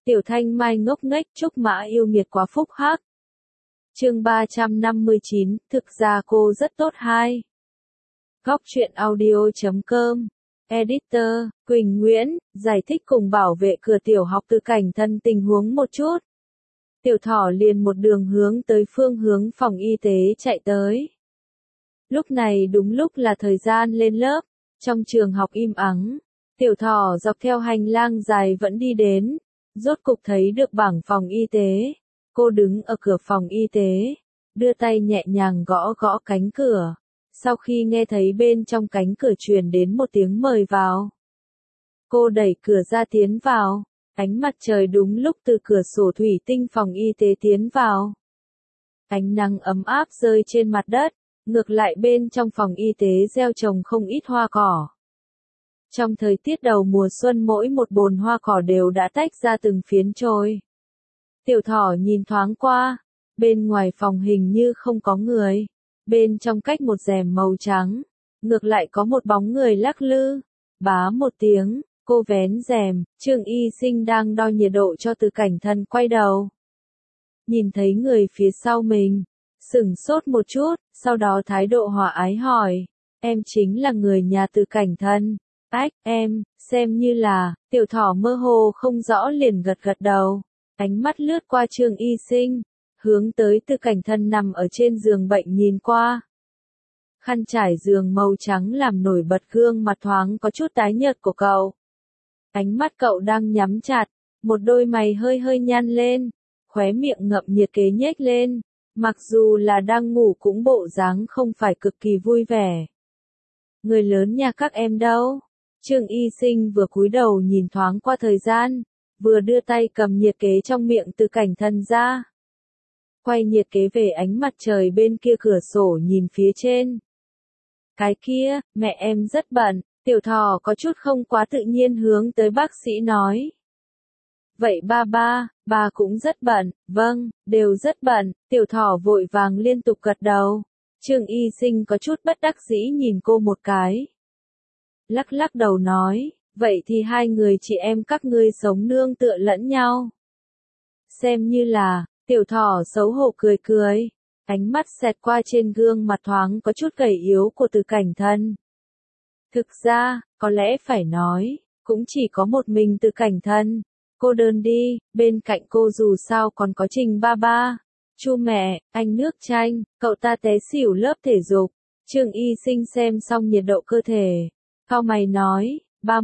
Tiểu Thanh Mai ngốc nghếch Trúc Mã yêu nghiệt quá phúc hắc. Chương 359, thực ra cô rất tốt hai. Góc truyện audio.com. Editor, Quỳnh Nguyễn, giải thích cùng bảo vệ cửa tiểu học Từ Cảnh Thân tình huống một chút. Tiểu Thỏ liền một đường hướng tới phương hướng phòng y tế chạy tới. Lúc này đúng lúc là thời gian lên lớp, trong trường học im ắng. Tiểu Thỏ dọc theo hành lang dài vẫn đi đến, rốt cục thấy được bảng phòng y tế. Cô đứng ở cửa phòng y tế, đưa tay nhẹ nhàng gõ gõ cánh cửa. Sau khi nghe thấy bên trong cánh cửa truyền đến một tiếng mời vào, cô đẩy cửa ra tiến vào. Ánh mặt trời đúng lúc từ cửa sổ thủy tinh phòng y tế tiến vào. Ánh nắng ấm áp rơi trên mặt đất, ngược lại bên trong phòng y tế gieo trồng không ít hoa cỏ. Trong thời tiết đầu mùa xuân mỗi một bồn hoa cỏ đều đã tách ra từng phiến trồi. Tiểu Thỏ nhìn thoáng qua, bên ngoài phòng hình như không có người. Bên trong cách một rèm màu trắng, ngược lại có một bóng người lắc lư. Bá một tiếng, cô vén rèm, Trương Y Sinh đang đo nhiệt độ cho Từ Cảnh Thân quay đầu. Nhìn thấy người phía sau mình, sửng sốt một chút, sau đó thái độ hòa ái hỏi, em chính là người nhà Từ Cảnh Thân. Ách, em, xem như là, Tiểu Thỏ mơ hồ không rõ liền gật gật đầu. Ánh mắt lướt qua Trương Y Sinh, hướng tới Từ Cảnh Thân nằm ở trên giường bệnh nhìn qua. Khăn trải giường màu trắng làm nổi bật gương mặt thoáng có chút tái nhợt của cậu. Ánh mắt cậu đang nhắm chặt, một đôi mày hơi hơi nhăn lên, khóe miệng ngậm nhiệt kế nhếch lên, mặc dù là đang ngủ cũng bộ dáng không phải cực kỳ vui vẻ. Người lớn nhà các em đâu? Trương Y Sinh vừa cúi đầu nhìn thoáng qua thời gian, vừa đưa tay cầm nhiệt kế trong miệng Từ Cảnh Thân ra. Quay nhiệt kế về ánh mặt trời bên kia cửa sổ nhìn phía trên. Cái kia, mẹ em rất bận. Tiểu Thỏ có chút không quá tự nhiên hướng tới bác sĩ nói. Vậy ba cũng rất bận. Vâng, đều rất bận. Tiểu Thỏ vội vàng liên tục gật đầu. Trương Y Sinh có chút bất đắc dĩ nhìn cô một cái. Lắc lắc đầu nói, vậy thì hai người chị em các ngươi sống nương tựa lẫn nhau. Xem như là, Tiểu Thỏ xấu hổ cười cười. Ánh mắt xẹt qua trên gương mặt thoáng có chút gầy yếu của Từ Cảnh Thân. Thực ra, có lẽ phải nói, cũng chỉ có một mình Từ Cảnh Thân. Cô đơn đi, bên cạnh cô dù sao còn có Trình ba, Chu mẹ, anh nước chanh, cậu ta té xỉu lớp thể dục. Trương Y Sinh xem xong nhiệt độ cơ thể. Cau mày nói,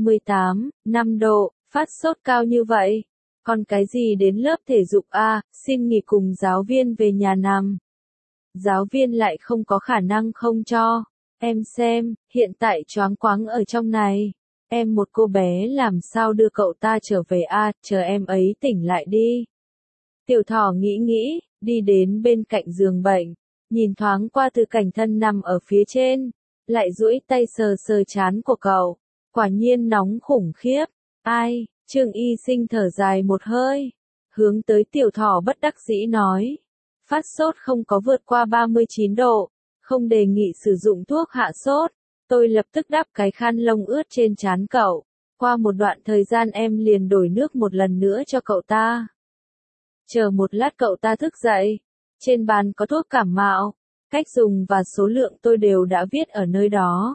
38,5 độ, phát sốt cao như vậy. Còn cái gì đến lớp thể dục a, xin nghỉ cùng giáo viên về nhà nằm. Giáo viên lại không có khả năng không cho. Em xem, hiện tại choáng quáng ở trong này. Em một cô bé làm sao đưa cậu ta trở về a, chờ em ấy tỉnh lại đi. Tiểu Thỏ nghĩ, đi đến bên cạnh giường bệnh, nhìn thoáng qua Từ Cảnh Thân nằm ở phía trên, lại duỗi tay sờ sờ trán của cậu. Quả nhiên nóng khủng khiếp. Ai, Trương Y Sinh thở dài một hơi, hướng tới Tiểu Thỏ bất đắc dĩ nói. Phát sốt không có vượt qua 39 độ, không đề nghị sử dụng thuốc hạ sốt. Tôi lập tức đắp cái khăn lông ướt trên trán cậu. Qua một đoạn thời gian em liền đổi nước một lần nữa cho cậu ta. Chờ một lát cậu ta thức dậy. Trên bàn có thuốc cảm mạo. Cách dùng và số lượng tôi đều đã viết ở nơi đó.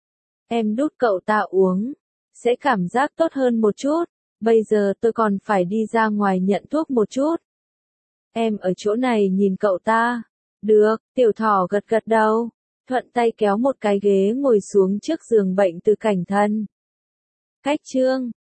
Em đút cậu ta uống. Sẽ cảm giác tốt hơn một chút. Bây giờ tôi còn phải đi ra ngoài nhận thuốc một chút. Em ở chỗ này nhìn cậu ta. Được, Tiểu Thỏ gật gật đầu. Thuận tay kéo một cái ghế ngồi xuống trước giường bệnh Từ Cảnh Thân. Cách chương